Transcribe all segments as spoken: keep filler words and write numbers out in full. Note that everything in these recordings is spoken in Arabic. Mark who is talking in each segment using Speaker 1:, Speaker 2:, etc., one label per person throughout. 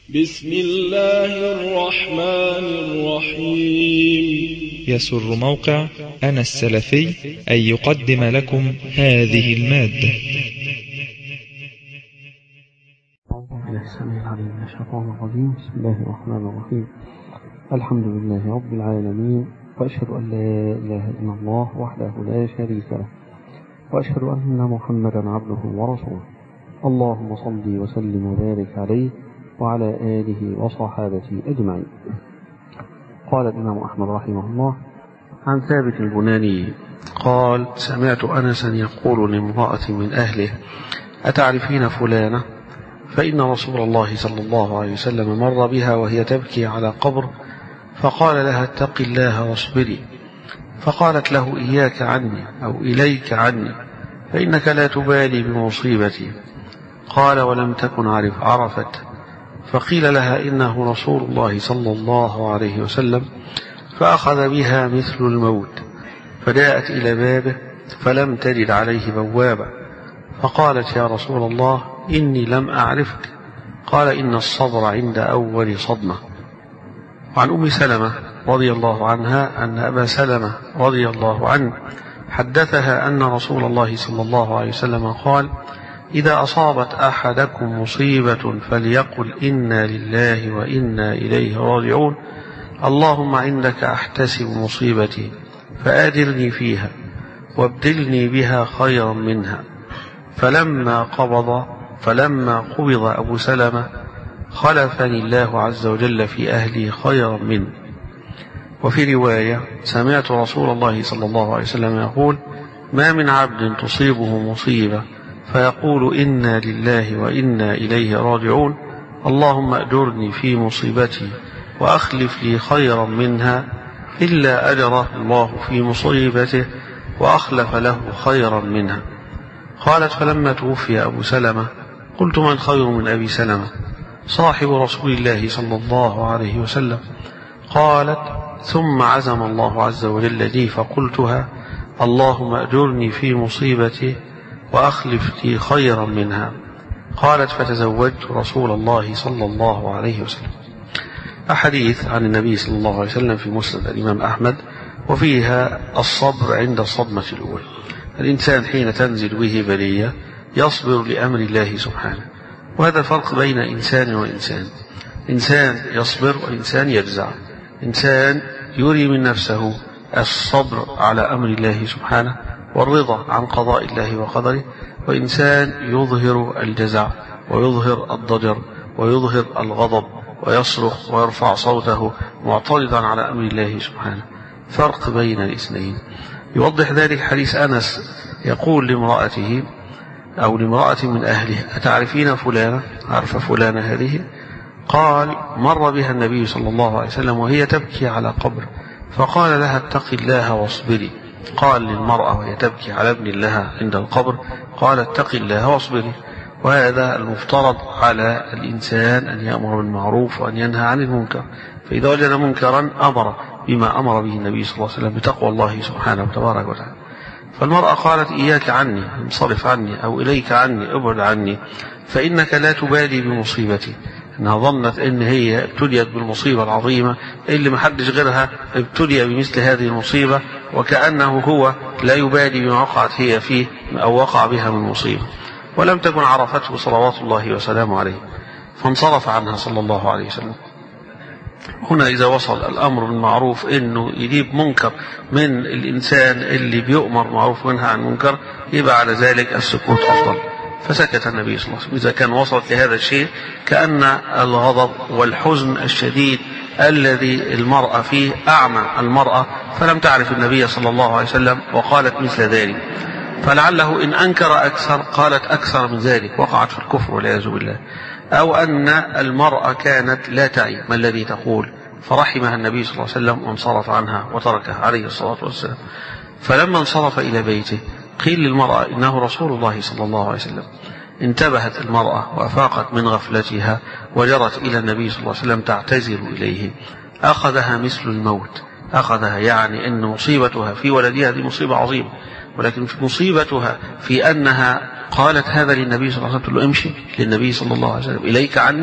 Speaker 1: بسم الله الرحمن الرحيم.
Speaker 2: يسر موقع أنا السلفي أن يقدم لكم هذه المادة.
Speaker 3: السميع العليم من الشيطان الرجيم. بسم الله الرحمن الرحيم. الحمد لله رب العالمين، وأشهد أن لا إله إلا الله وحده لا شريك له، وأشهد أن محمدا عبده ورسوله. اللهم صل وسلم وبارك عليه وعلى آله وصحابته أجمعين. قال الإمام أحمد رحمه الله عن ثابت البناني قال: سمعت أنسا يقول لامرأة من أهله: أتعرفين فلانة؟ فإن رسول الله صلى الله عليه وسلم مر بها وهي تبكي على قبر، فقال لها: اتق الله واصبري. فقالت له: إياك عني أو إليك عني، فإنك لا تبالي بمصيبتي. قال: ولم تكن عرف عرفت. فقيل لها: إنه رسول الله صلى الله عليه وسلم. فأخذ بها مثل الموت، فجاءت إلى بابه فلم تجد عليه بوابا، فقالت: يا رسول الله، إني لم أعرفك. قال: إن الصبر عند أول صدمة. وعن أم سلمة رضي الله عنها أن أبا سلمة رضي الله عنه حدثها أن رسول الله صلى الله عليه وسلم قال: إذا أصابت أحدكم مصيبة فليقل إنا لله وإنا إليه راجعون، اللهم عندك أحتسب مصيبتي فآجرني فيها وابدلني بها خيرا منها. فلما قبض فلما قبض أبو سلمة خلفني الله عز وجل في أهلي خيرا منه. وفي رواية: سمعت رسول الله صلى الله عليه وسلم يقول: ما من عبد تصيبه مصيبة فيقول إنا لله وإنا إليه راجعون، اللهم أجرني في مصيبتي وأخلف لي خيرا منها، إلا أجره الله في مصيبته وأخلف له خيرا منها. قالت: فلما توفي أبو سلمة قلت: من خير من أبي سلمة؟ صاحب رسول الله صلى الله عليه وسلم. قالت: ثم عزم الله عز وجل لي فقلتها: اللهم أجرني في مصيبتي وأخلف لي خيرا منها. قالت: فتزوجت رسول الله صلى الله عليه وسلم. أحاديث عن النبي صلى الله عليه وسلم في مسند الإمام أحمد، وفيها الصبر عند الصدمة الأولى. الإنسان حين تنزل به بلية يصبر لأمر الله سبحانه، وهذا الفرق بين إنسان وإنسان. إنسان يصبر وإنسان يجزع. إنسان يري من نفسه الصبر على أمر الله سبحانه والرضا عن قضاء الله وقدره، وإنسان يظهر الجزع ويظهر الضجر ويظهر الغضب ويصرخ ويرفع صوته معترضا على أمر الله سبحانه. فرق بين الاثنين. يوضح ذلك حديث أنس يقول لامرأته أو لامرأة من أهله: أتعرفين فلانة؟ عرف فلانة هذه؟ قال: مر بها النبي صلى الله عليه وسلم وهي تبكي على قبر، فقال لها: اتق الله واصبري. قال للمرأة وهي تبكي على ابن لها عند القبر: قال: اتق الله واصبري. وهذا المفترض على الإنسان أن يأمر بالمعروف وأن ينهى عن المنكر، فإذا وجد منكرا أمر بما أمر به النبي صلى الله عليه وسلم بتقوى الله سبحانه وتبارك وتعالى. فالمرأة قالت: إياك عني، انصرف عني، أو إليك عني، ابعد عني، فإنك لا تبالي بمصيبتي. إنها ظنت إن هي ابتليت بالمصيبة العظيمة اللي محدش غيرها ابتلي بمثل هذه المصيبة، وكأنه هو لا يبالي بما وقعت هي فيه أو وقع بها من مصيبة، ولم تكن عرفته صلوات الله وسلامه عليه، فانصرف عنها صلى الله عليه وسلم. هنا إذا وصل الأمر بالمعروف إنه يجيب منكر من الإنسان اللي بيؤمر معروف وينهى عن منكر، يبقى على ذلك السكوت أفضل. فسكت النبي صلى الله عليه وسلم. إذا كان وصلت لهذا الشيء كأن الغضب والحزن الشديد الذي المرأة فيه أعمى المرأة، فلم تعرف النبي صلى الله عليه وسلم وقالت مثل ذلك، فلعله إن أنكر أكثر قالت أكثر من ذلك، وقعت في الكفر والعياذ بالله. أو أن المرأة كانت لا تعي ما الذي تقول، فرحمها النبي صلى الله عليه وسلم وانصرف عنها وتركها عليه الصلاة والسلام. فلما انصرف إلى بيته قيل للمرأة: إنه رسول الله صلى الله عليه وسلم. انتبهت المرأة وأفاقت من غفلتها وجرت إلى النبي صلى الله عليه وسلم تعتذر إليه. أخذها مثل الموت، أخذها يعني أن مصيبتها في ولدها هذه مصيبة عظيمة، ولكن في مصيبتها في أنها قالت هذا للنبي صلى الله عليه وسلم: امشي للنبي صلى الله عليه وسلم، إليك عني،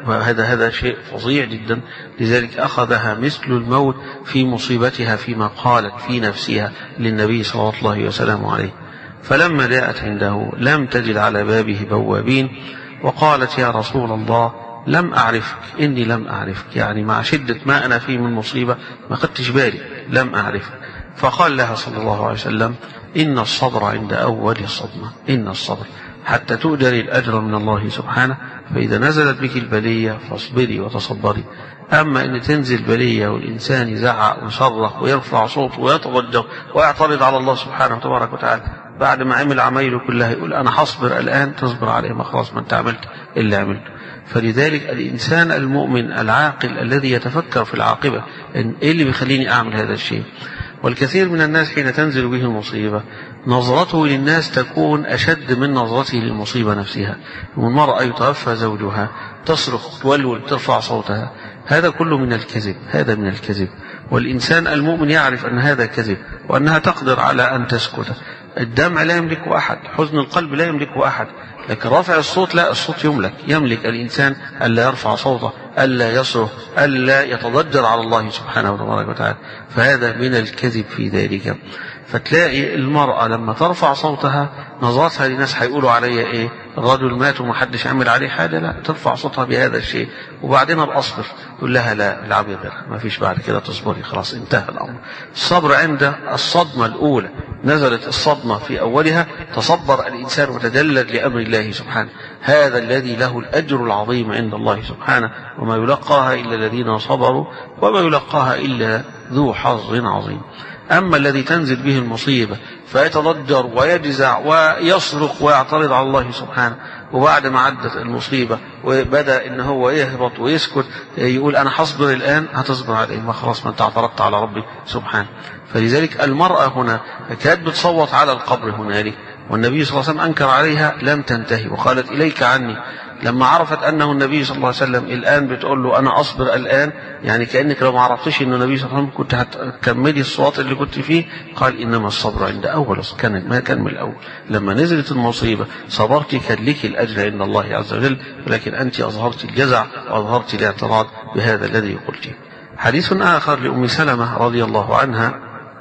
Speaker 3: وهذا هذا شيء فظيع جدا. لذلك أخذها مثل الموت في مصيبتها فيما قالت في نفسها للنبي صلى الله عليه وسلم عليه. فلما جاءت عنده لم تجد على بابه بوابين، وقالت يا رسول الله لم أعرفك، إني لم أعرفك، يعني مع شدة ما أنا فيه من مصيبة ما خدتش بالي، لم أعرفك. فقال لها صلى الله عليه وسلم إن الصبر عند أول الصدمة، إن الصبر حتى تؤجري الأجر من الله سبحانه، فإذا نزلت بك البلية فاصبري وتصبري. أما أن تنزل بلية والإنسان يزعق ويصرخ ويرفع صوته ويتضجر ويعترض على الله سبحانه وتبارك وتعالى بعد ما عمل عمايله كلها، يقول أنا حصبر الآن، تصبر عليه، ما خلاص ما أنت عملت إلا عملت. فلذلك الإنسان المؤمن العاقل الذي يتفكر في العاقبة، إن إيه اللي بيخليني أعمل هذا الشيء. والكثير من الناس حين تنزل به المصيبة نظرته للناس تكون أشد من نظرته للمصيبة نفسها. والمرأة يتوفى زوجها تصرخ تولول ترفع صوتها، هذا كله من الكذب، هذا من الكذب. والإنسان المؤمن يعرف أن هذا كذب وأنها تقدر على أن تسكت. الدمع لا يملكه أحد، حزن القلب لا يملكه أحد، لكن رفع الصوت لا، الصوت يملك. يملك الإنسان ألا يرفع صوته، ألا يصرخ، ألا يتضجر على الله سبحانه وتعالى. فهذا من الكذب في ذلك. فتلاقي المرأة لما ترفع صوتها نظرتها للناس هيقولوا عليها ايه، الرجل مات ومحدش عمل عليه حاجة، لا، ترفع صوتها بهذا الشيء. وبعدين أصبر، يقول لها لا، العبي غيرها، ما فيش بعد كده، تصبري، خلاص انتهى الأمر. الصبر عند الصدمة الأولى، نزلت الصدمة في أولها تصبر الإنسان وتدلل لأمر الله سبحانه، هذا الذي له الأجر العظيم عند الله سبحانه، وما يلقاها إلا الذين صبروا وما يلقاها إلا ذو حظ عظيم. أما الذي تنزل به المصيبة فيتضجر ويجزع ويصرخ ويعترض على الله سبحانه، وبعد ما عدت المصيبة وبدأ إن هو يهبط ويسكت يقول أنا حصبر الآن، هتصبر عليه، ما خلاص ما أنت اعترضت على ربي سبحانه. فلذلك المرأة هنا كانت بتصوت على القبر هنالك، والنبي صلى الله عليه وسلم أنكر عليها، لم تنتهي وقالت إليك عني. لما عرفت أنه النبي صلى الله عليه وسلم الآن بتقول له أنا أصبر الآن، يعني كأنك لو ما عرفتش أنه النبي صلى الله عليه وسلم كنت هتكملي الصوت اللي كنت فيه. قال إنما الصبر عند أول، كان ما كان من الأول، لما نزلت المصيبة صبرت كان لك الأجر عند الله عز وجل، ولكن أنت أظهرت الجزع وأظهرت الاعتراض بهذا الذي قلته. حديث آخر لأم سلمة رضي الله عنها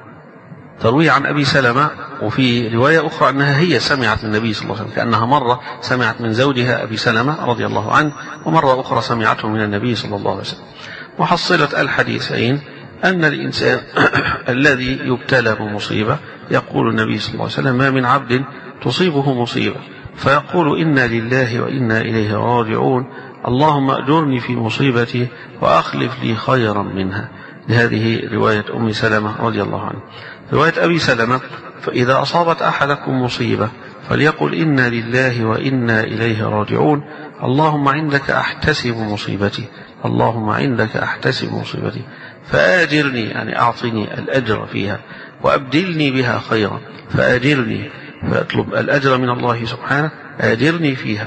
Speaker 3: تروي عن أبي سلمة، وفي رواية أخرى أنها هي سمعت من النبي صلى الله عليه وسلم، كأنها مرة سمعت من زوجها أبي سلمة رضي الله عنه، ومرة أخرى سمعته من النبي صلى الله عليه وسلم. وحصلت الحديثين أن الإنسان الذي يبتلى بمصيبة يقول النبي صلى الله عليه وسلم ما من عبد تصيبه مصيبة فيقول إنا لله وإنا إليه راجعون، اللهم أجرني في مصيبتي وأخلف لي خيرا منها. هذه رواية أم سلمة رضي الله عنها. رواية أبي سلمة فإذا أصابت أحدكم مصيبة فليقل إنا لله وإنا إليه راجعون، اللهم عندك أحتسب مصيبتي، اللهم عندك أحتسب مصيبتي فآجرني، يعني أعطني الأجر فيها، وأبدلني بها خيرا، فآجرني، فأطلب الأجر من الله سبحانه، آجرني فيها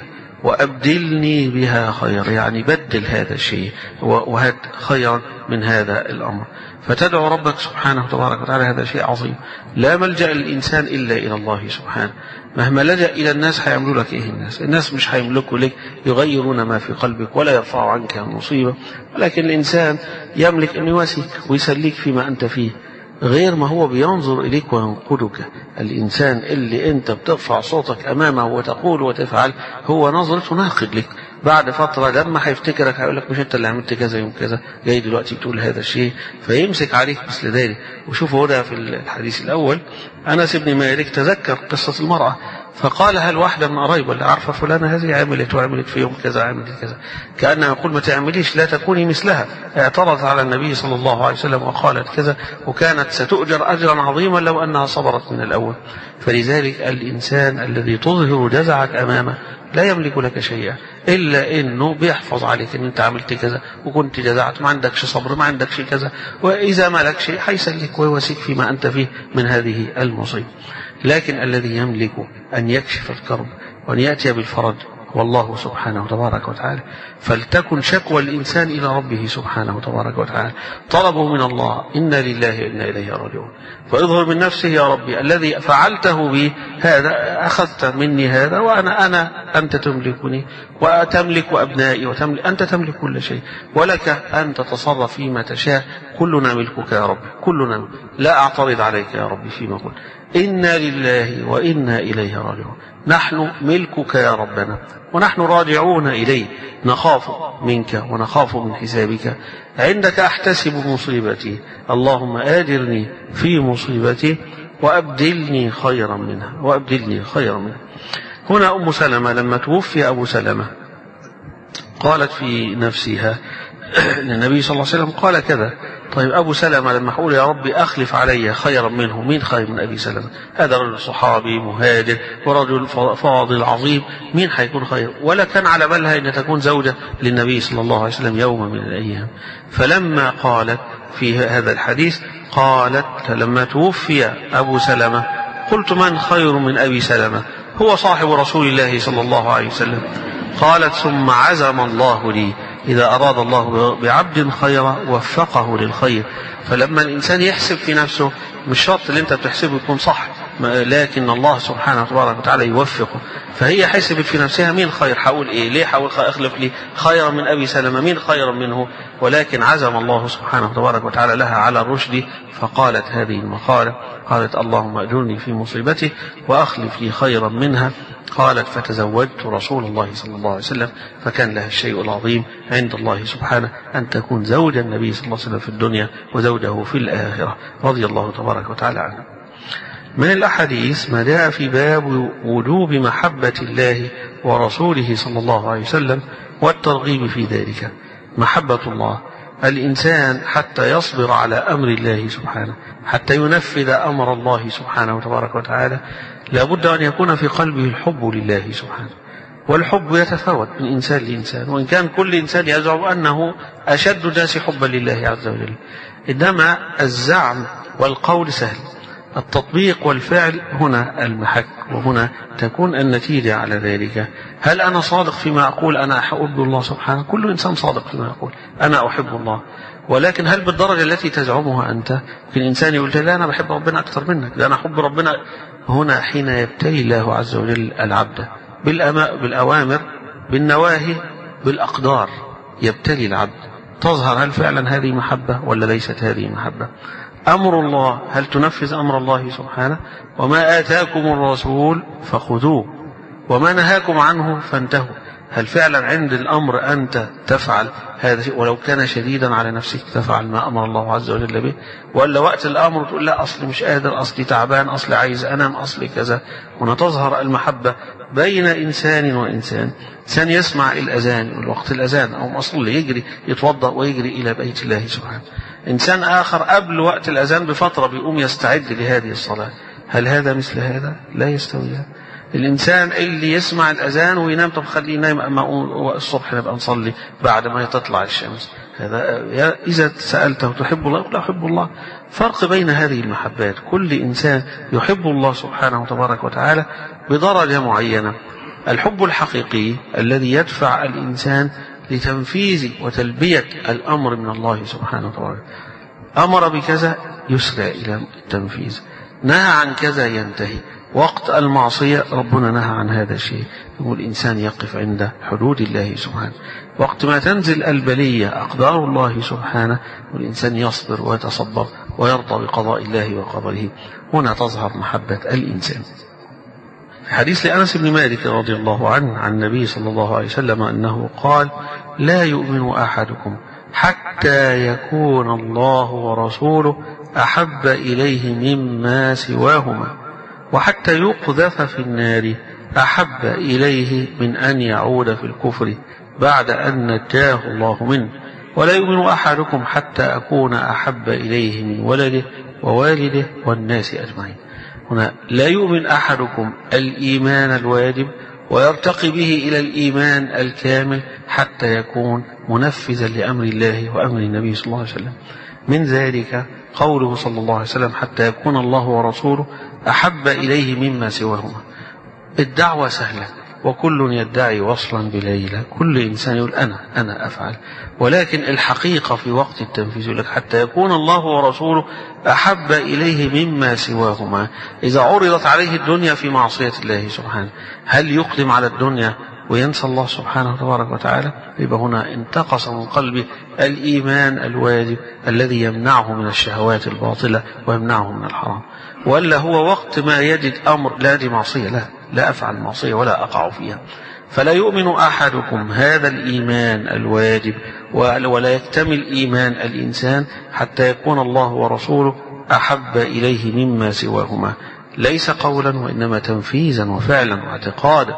Speaker 3: وأبدلني بها خير، يعني بدل هذا الشيء وهات خيرا من هذا الأمر. فتدعو ربك سبحانه وتبارك وتعالى، هذا شيء عظيم. لا ملجأ للإنسان إلا إلى الله سبحانه. مهما لجأ إلى الناس هيعملوا لك إيه الناس؟ الناس مش هيملكوا لك يغيرون ما في قلبك ولا يرفعوا عنك المصيبة، ولكن الإنسان يملك أن يواسيك ويسليك فيما أنت فيه، غير ما هو بينظر إليك وينقدك. الإنسان اللي أنت بترفع صوتك أمامه وتقول وتفعل هو نظرته ناقد لك، بعد فترة لما هيفتكرك هيقول لك مش أنت اللي عملت كذا يوم كذا، جاي دلوقتي بتقول هذا الشيء، فيمسك عليك مثل ذلك. وشوفوا هنا في الحديث الأول أنس بن مالك تذكر قصة المرأة فقال هل واحدة من قرايب اللي عارفة فلانة هذه عملت وعملت في يوم كذا عملت كذا، كأنها يقول ما تعمليش لا تكوني مثلها، اعترضت على النبي صلى الله عليه وسلم وقالت كذا، وكانت ستؤجر أجرا عظيما لو أنها صبرت من الأول. فلذلك الإنسان الذي تظهر جزعك أمامه لا يملك لك شيئا إلا إنه بيحفظ عليك إن أنت عملت كذا وكنت جزعت، ما عندكش صبر، ما عندكش كذا، وإذا ملك شيء حيسلك ويواسيك فيما أنت فيه من هذه المصيبة. لكن الذي يملك أن يكشف الكرب وأن يأتي بالفرج والله سبحانه تبارك وتعالى. فلتكن شكوى الإنسان إلى ربه سبحانه تبارك وتعالى، طلبه من الله إنا لله وإنا إليه راجعون، فاظهر من نفسه يا ربي الذي فعلته بي هذا، أخذت مني هذا وأنا أنا أنت تملكني وتملك أبنائي وتملك، أنت تملك كل شيء ولك أن تتصرف فيما تشاء، كلنا ملكك يا رب، كلنا ملك. لا أعترض عليك يا ربي فيما قلت، إنا لله وإنا إليه راجعون، نحن ملكك يا ربنا ونحن راجعون إليه، نخاف منك ونخاف من حسابك، عندك أحتسب مصيبتي، اللهم آجرني في مصيبتي وأبدلني خيرا منها وأبدلني خيرا منها. هنا أم سلمة لما توفي أبو سلمة قالت في نفسها النبي صلى الله عليه وسلم قال كذا، طيب أبو سلمة لما أقول يا ربي أخلف علي خيرا منه، مين خير من أبي سلمة؟ هذا رجل صحابي مهاجر ورجل فاضل عظيم، مين حيكون خير؟ ولا كان على بالها أن تكون زوجة للنبي صلى الله عليه وسلم يوم من الأيام. فلما قالت في هذا الحديث قالت لما توفي أبو سلمة قلت من خير من أبي سلمة؟ هو صاحب رسول الله صلى الله عليه وسلم. قالت ثم عزم الله لي إذا أراد الله بعبد خيرا وفقه للخير. فلما الإنسان يحسب في نفسه مش شرط اللي أنت بتحسبه يكون صح، لكن الله سبحانه وتعالى يوفقه. فهي حسبت في نفسها مين خير، حاول إيه، ليه حاول أخلف لي خيرا من أبي سلمة، مين خيرا منه؟ ولكن عزم الله سبحانه وتعالى لها على الرشد، فقالت هذه المقالة، قالت اللهم أجرني في مصيبتي وأخلف لي خيرا منها. قالت فتزوجت رسول الله صلى الله عليه وسلم، فكان لها الشيء العظيم عند الله سبحانه أن تكون زوج النبي صلى الله عليه وسلم في الدنيا وزوجه في الآخرة رضي الله تبارك وتعالى عنه. من الأحاديث ما جاء في باب وجوب محبة الله ورسوله صلى الله عليه وسلم والترغيب في ذلك. محبة الله، الإنسان حتى يصبر على أمر الله سبحانه، حتى ينفذ أمر الله سبحانه وتبارك وتعالى، لابد أن يكون في قلبه الحب لله سبحانه. والحب يتفاوت من إنسان لإنسان، وإن كان كل إنسان يزعم أنه أشد الناس حبا لله عز وجل، إنما الزعم والقول سهل، التطبيق والفعل هنا المحك، وهنا تكون النتيجة على ذلك. هل أنا صادق فيما أقول أنا أحب الله سبحانه؟ كل إنسان صادق فيما يقول أنا أحب الله، ولكن هل بالدرجة التي تزعمها أنت؟ في الإنسان يقول لا أنا بحب ربنا أكثر منك، لا أنا أحب ربنا. هنا حين يبتلي الله عز وجل العبد بالأوامر بالنواهي بالأقدار، يبتلي العبد، تظهر هل فعلا هذه محبة ولا ليست هذه محبة. أمر الله، هل تنفذ أمر الله سبحانه؟ وما آتاكم الرسول فخذوه وما نهاكم عنه فانتهوا. هل فعلا عند الأمر أنت تفعل هذا الشيء ولو كان شديدا على نفسك، تفعل ما أمر الله عز وجل به؟ ولا وقت الأمر تقول لا أصلي مش قادر، أصلي تعبان، أصلي عايز أنام، أصلي كذا. هنا تظهر المحبة بين إنسان وإنسان. إنسان يسمع الأذان والوقت الأذان أو أصلي يجري يتوضأ ويجري إلى بيت الله سبحانه. إنسان آخر قبل وقت الأذان بفترة بيقوم يستعد لهذه الصلاة. هل هذا مثل هذا؟ لا يستوي. الإنسان اللي يسمع الأذان وينام، طب خليه ينام أما الصبح نبقى نصلي بعد ما تطلع الشمس. هذا إذا سألته تحب الله؟ لا أحب الله. فرق بين هذه المحبات، كل إنسان يحب الله سبحانه وتبارك وتعالى بدرجة معينة. الحب الحقيقي الذي يدفع الإنسان لتنفيذ وتلبية الأمر من الله سبحانه وتعالى، أمر بكذا يسرع إلى التنفيذ، نهى عن كذا ينتهي. وقت المعصية ربنا نهى عن هذا الشيء، يقول الإنسان يقف عند حدود الله سبحانه. وقت ما تنزل البلية أقدار الله سبحانه والإنسان يصبر ويتصبر ويرضى بقضاء الله وقدره. هنا تظهر محبة الإنسان. في حديث لأنس بن مالك رضي الله عنه عن النبي صلى الله عليه وسلم أنه قال لا يؤمن أحدكم حتى يكون الله ورسوله أحب إليه مما سواهما، وحتى يقذف في النار أحب إليه من أن يعود في الكفر بعد أن نجاه الله منه. ولا يؤمن أحدكم حتى أكون أحب إليه من ولده ووالده والناس أجمعين. هنا لا يؤمن أحدكم الإيمان الواجب ويرتقي به إلى الإيمان الكامل حتى يكون منفذا لأمر الله وأمر النبي صلى الله عليه وسلم. من ذلك قوله صلى الله عليه وسلم حتى يكون الله ورسوله أحب إليه مما سواهما. الدعوة سهلة، وكل يدعي وصلا بليلى، كل إنسان يقول أنا أنا أفعل، ولكن الحقيقة في وقت التنفيذ يقول لك حتى يكون الله ورسوله أحب إليه مما سواهما. إذا عرضت عليه الدنيا في معصية الله سبحانه، هل يقدم على الدنيا وينسى الله سبحانه تبارك وتعالى؟ يبقى هنا انتقص من قلبه الإيمان الواجب الذي يمنعه من الشهوات الباطلة ويمنعه من الحرام. ولا هو وقت ما يجد أمر لا دي معصية، لا لا أفعل معصية ولا أقع فيها. فلا يؤمن أحدكم هذا الإيمان الواجب ولا يكتمل إيمان الإنسان حتى يكون الله ورسوله أحب إليه مما سواهما، ليس قولا وإنما تنفيذا وفعلا واعتقادا.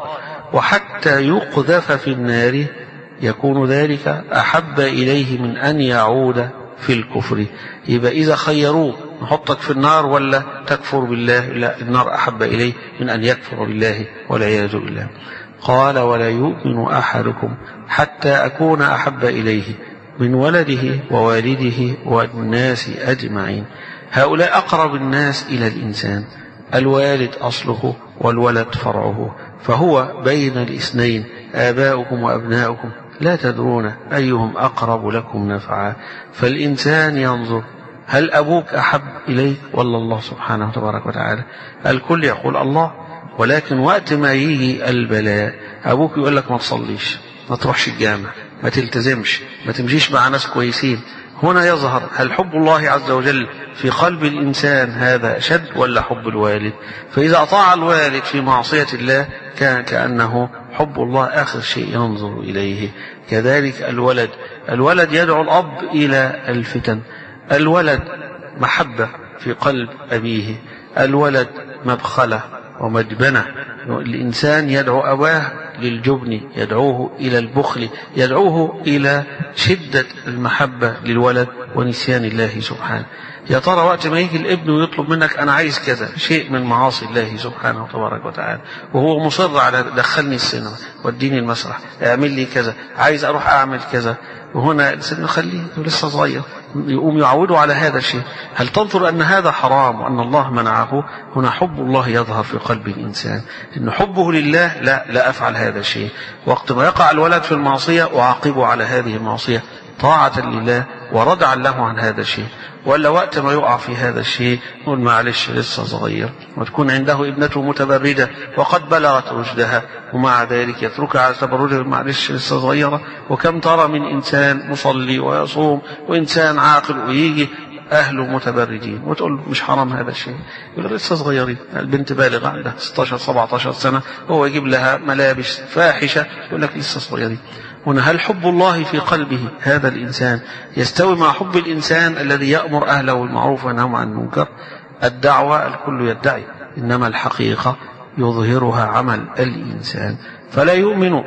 Speaker 3: وحتى يقذف في النار يكون ذلك أحب إليه من أن يعود في الكفر. يبقى إذا خيروه نحطك في النار ولا تكفر بالله، لا، النار أحب إليه من أن يكفر بالله والعياذ بالله. قال ولا يؤمن أحدكم حتى أكون أحب إليه من ولده ووالده والناس أجمعين. هؤلاء أقرب الناس إلى الإنسان، الوالد أصله والولد فرعه، فهو بين الاثنين، آباؤكم وأبناؤكم لا تدرون أيهم أقرب لكم نفعا. فالإنسان ينظر هل أبوك أحب إليك ولا الله سبحانه تبارك وتعالى؟ الكل يقول الله، ولكن وقت ما يجي البلاء أبوك يقول لك ما تصليش، ما تروحش الجامع، ما تلتزمش، ما تمشيش مع ناس كويسين. هنا يظهر هل حب الله عز وجل في قلب الإنسان هذا أشد ولا حب الوالد؟ فإذا أطاع الوالد في معصية الله كان كأنه حب الله آخر شيء ينظر إليه. كذلك الولد، الولد يدعو الأب إلى الفتن، الولد محبة في قلب أبيه، الولد مبخلة ومجبنة. الإنسان يدعو أباه للجبن، يدعوه إلى البخل، يدعوه إلى شدة المحبة للولد ونسيان الله سبحانه. يا ترى وقت ما يجي الابن ويطلب منك أنا عايز كذا، شيء من معاصي الله سبحانه تبارك وتعالى، وهو مصر على دخلني السينما وديني المسرح، اعمل لي كذا، عايز أروح أعمل كذا، وهنا الإنسان نخليه لسه صغير يقوم يعودوا على هذا الشيء. هل تنظر أن هذا حرام وأن الله منعه؟ هنا حب الله يظهر في قلب الإنسان، إن حبه لله لا لا أفعل هذا الشيء. وقت ما يقع الولد في المعصية أعاقبه على هذه المعصية طاعة لله وردعا له عن هذا الشيء. ولا وقت ما يقع في هذا الشيء نقول معلش لسه صغير، وتكون عنده ابنته متبردة وقد بلغت رشدها ومع ذلك يتركها على تبرجها، معلش لسه صغيرة. وكم ترى من إنسان مصلي ويصوم وإنسان عاقل ويجي أهله متبرجين وتقول له مش حرام هذا الشيء، يقول لسه صغيرين. البنت بالغة عندها ستة عشر سبعة عشر سنة وهو يجيب لها ملابس فاحشة يقول لك لسه صغيرين. هنا هل حب الله في قلبه هذا الإنسان يستوي مع حب الإنسان الذي يأمر أهله بالمعروف وينهى عن المنكر؟ الدعوة الكل يدعي، إنما الحقيقة يظهرها عمل الإنسان. فلا يؤمن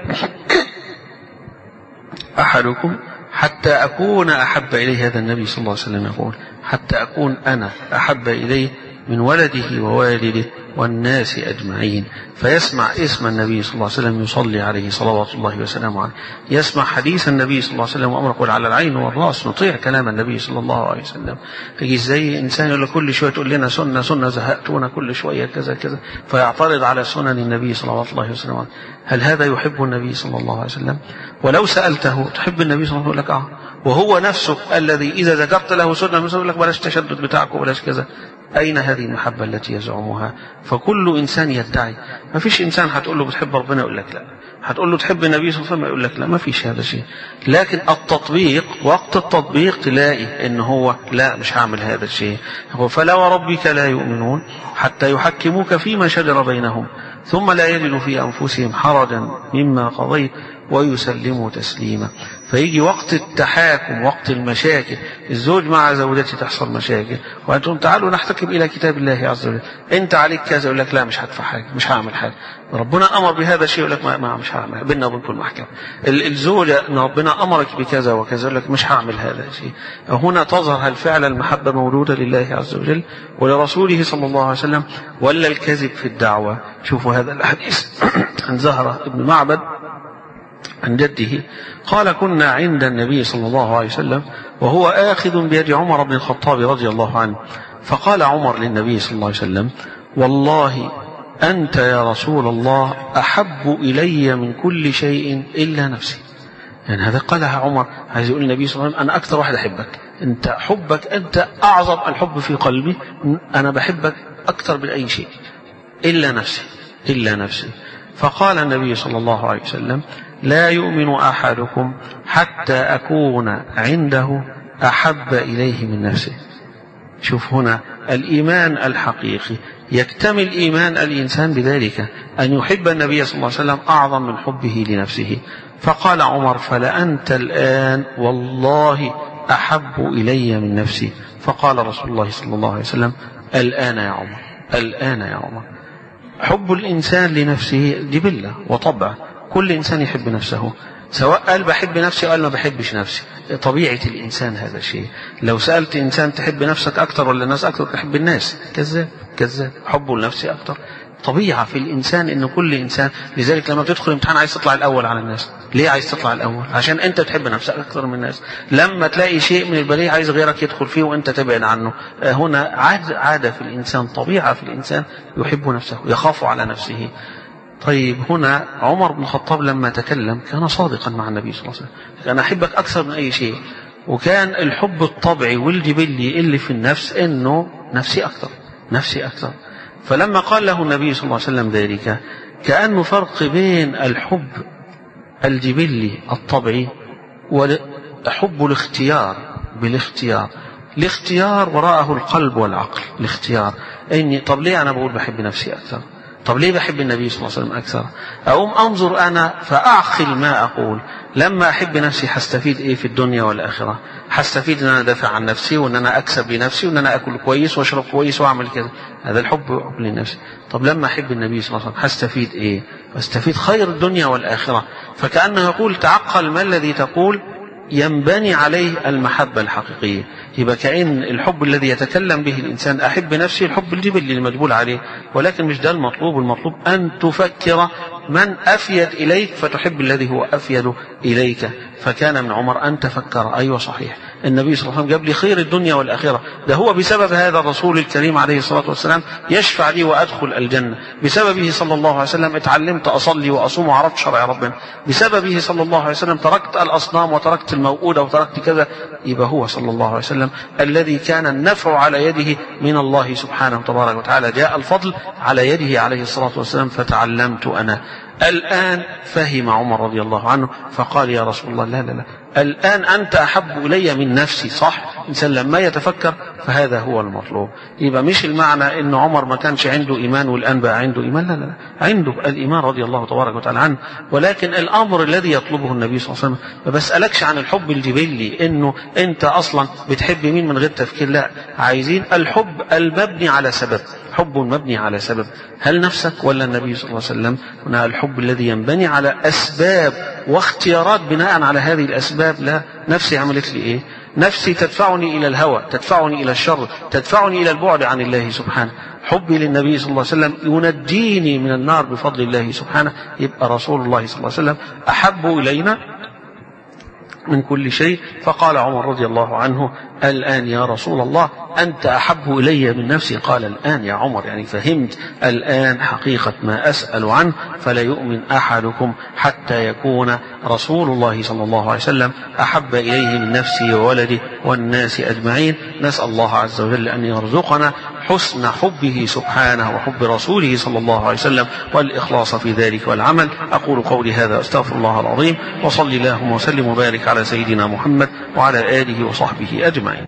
Speaker 3: أحدكم حتى أكون أحب إليه، هذا النبي صلى الله عليه وسلم يقول حتى أكون أنا أحب إليه من ولده ووالده والناس أجمعين. فيسمع اسم النبي صلى الله عليه وسلم يصلي عليه صلوات الله وسلامه عليه، يسمع حديث النبي صلى الله عليه وسلم وأمر يقول على العين والرأس نطيع كلام النبي صلى الله عليه وسلم. يجي زي إنسان يقول كل شوية تقول لنا سنة سنة زهقتونا كل شوية كذا كذا، فيعترض على سنن النبي صلوات الله وسلامه عليه. هل هذا يحب النبي صلى الله عليه وسلم؟ ولو سألته تحب النبي صلى الله عليه وسلم يقول لك آه، وهو نفسه الذي إذا ذكرت له سنة يقول لك بلاش تشدد بتاعك وبلاش كذا. أين هذه المحبة التي يزعمها؟ فكل إنسان يدعي. ما فيش إنسان هتقول له بتحب ربنا يقول لك لا، هتقول له تحب النبي صلى الله عليه وسلم يقول لك لا، ما فيش هذا الشيء. لكن التطبيق، وقت التطبيق تلاقي إن هو لا مش هعمل هذا الشيء. فلا وربك لا يؤمنون حتى يحكموك فيما شجر بينهم ثم لا يجدوا في أنفسهم حرجا مما قضيت ويسلموا تسليما. فيجي وقت التحاكم، وقت المشاكل، الزوج مع زوجته تحصل مشاكل، وأنتم تعالوا نحتكم إلى كتاب الله عز وجل، أنت عليك كذا يقول لك لا مش هدفع حاجة، مش هعمل حاجة، ربنا أمر بهذا الشيء يقول لك ما, ما مش هعمل، بيننا وبينكم المحكمة. الزوجة إن ربنا أمرك بكذا وكذا يقول لك مش هعمل هذا الشيء. هنا تظهر هل فعلا المحبة موجودة لله عز وجل ولرسوله صلى الله عليه وسلم ولا الكذب في الدعوة؟ شوفوا هذا الحديث عن زهرة ابن معبد عن جده قال كنا عند النبي صلى الله عليه وسلم وهو آخذ بيد عمر بن الخطاب رضي الله عنه، فقال عمر للنبي صلى الله عليه وسلم والله أنت يا رسول الله أحب إلي من كل شيء إلا نفسي. يعني هذا قالها عمر، عايز يقول النبي صلى الله عليه وسلم أنا أكثر واحد أحبك، أنت حبك أنت أعظم الحب في قلبي، أنا بحبك أكثر من أي شيء إلا نفسي إلا نفسي. فقال النبي صلى الله عليه وسلم لا يؤمن أحدكم حتى أكون عنده أحب إليه من نفسه. شوف هنا الإيمان الحقيقي، يكتمل إيمان الإنسان بذلك أن يحب النبي صلى الله عليه وسلم أعظم من حبه لنفسه. فقال عمر فلأنت الآن والله أحب إلي من نفسي. فقال رسول الله صلى الله عليه وسلم الآن يا عمر الآن يا عمر. حب الإنسان لنفسه جبلة وطبع، كل إنسان يحب نفسه، سواء قال بحب نفسي أو قال ما بحبش نفسي، طبيعة الإنسان هذا الشيء. لو سألت إنسان تحب نفسك أكثر ولا الناس أكثر، تحب الناس، كذاب كذاب، حبه لنفسي أكثر. طبيعة في الإنسان إن كل إنسان، لذلك لما بتدخل امتحان عايز تطلع الأول على الناس. ليه عايز تطلع الأول؟ عشان أنت تحب نفسك أكثر من الناس. لما تلاقي شيء من البلية عايز غيرك يدخل فيه وأنت تبعد عنه. هنا عادة عادة في الإنسان، طبيعة في الإنسان، يحب نفسه يخاف على نفسه. طيب هنا عمر بن الخطاب لما تكلم كان صادقا مع النبي صلى الله عليه وسلم، كان أحبك أكثر من أي شيء. وكان الحب الطبيعي والجبلي اللي في النفس إنه نفسي أكثر نفسي أكثر. فلما قال له النبي صلى الله عليه وسلم ذلك كأنه فرق بين الحب الجبلي الطبيعي وحب الاختيار بالاختيار. الاختيار وراءه القلب والعقل. الاختيار إني طب ليه أنا بقول بحب نفسي أكثر؟ طب ليه بحب النبي صلى الله عليه وسلم أكثر؟ أقوم أنظر أنا فأعقل ما أقول. لما أحب نفسي حستفيد إيه في الدنيا والآخرة؟ حستفيد أن أنا دافع عن نفسي، وأن أنا أكسب لنفسي، وأن أنا أكل كويس وأشرب كويس وأعمل كذا. هذا الحب حب للنفس. طب لما أحب النبي صلى الله عليه وسلم حستفيد إيه؟ حستفيد خير الدنيا والآخرة. فكأنه يقول تعقل ما الذي تقول ينبني عليه المحبة الحقيقية. يبقى كأن الحب الذي يتكلم به الإنسان أحب نفسي، الحب الجبلي المجبول عليه، ولكن مش ده المطلوب. المطلوب أن تفكر من أفيد إليك فتحب الذي هو أفيد إليك. فكان من عمر أن تفكر أيوة صحيح النبي صلى الله عليه وسلم جاب لي خير الدنيا والآخرة، ده هو بسبب هذا الرسول الكريم عليه الصلاة والسلام يشفع لي وأدخل الجنة. بسببه صلى الله عليه وسلم اتعلمت أصلي وأصوم وعرفت شرع ربنا. بسببه صلى الله عليه وسلم تركت الأصنام وتركت الموؤودة وتركت كذا. يبقى هو صلى الله عليه وسلم الذي كان النفع على يده من الله سبحانه تبارك وتعالى، جاء الفضل على يده عليه الصلاة والسلام فتعلمت أنا. الآن فهم عمر رضي الله عنه فقال يا رسول الله لا لا لا الآن أنت أحب إلي من نفسي. صح، إنسان لما يتفكر فهذا هو المطلوب. يبقى مش المعنى إن عمر ما كانش عنده إيمان والآن بقى عنده إيمان، لا لا لا عنده الإيمان رضي الله تبارك وتعالى عنه. ولكن الأمر الذي يطلبه النبي صلى الله عليه وسلم ما بسألكش عن الحب الجبلي إنه أنت أصلا بتحب مين من غير تفكير، لا، عايزين الحب المبني على سبب، حب مبني على سبب. هل نفسك ولا النبي صلى الله عليه وسلم؟ هنا الحب الذي ينبني على أسباب واختيارات بناء على هذه الأسباب. لا، نفسي عملت لي إيه؟ نفسي تدفعني إلى الهوى، تدفعني إلى الشر، تدفعني إلى البعد عن الله سبحانه. حبي للنبي صلى الله عليه وسلم ينجيني من النار بفضل الله سبحانه. يبقى رسول الله صلى الله عليه وسلم أحب إلينا من كل شيء. فقال عمر رضي الله عنه الآن يا رسول الله أنت أحب إلي من نفسي. قال الآن يا عمر، يعني فهمت الآن حقيقة ما أسأل عنه. فلا يؤمن أحدكم حتى يكون رسول الله صلى الله عليه وسلم أحب إليه من نفسه وولده والناس أجمعين. نسأل الله عز وجل أن يرزقنا حسن حبه سبحانه وحب رسوله صلى الله عليه وسلم والإخلاص في ذلك والعمل. أقول قولي هذا أستغفر الله العظيم، وصلي اللهم وسلم وبارك على سيدنا محمد وعلى آله وصحبه أجمعين.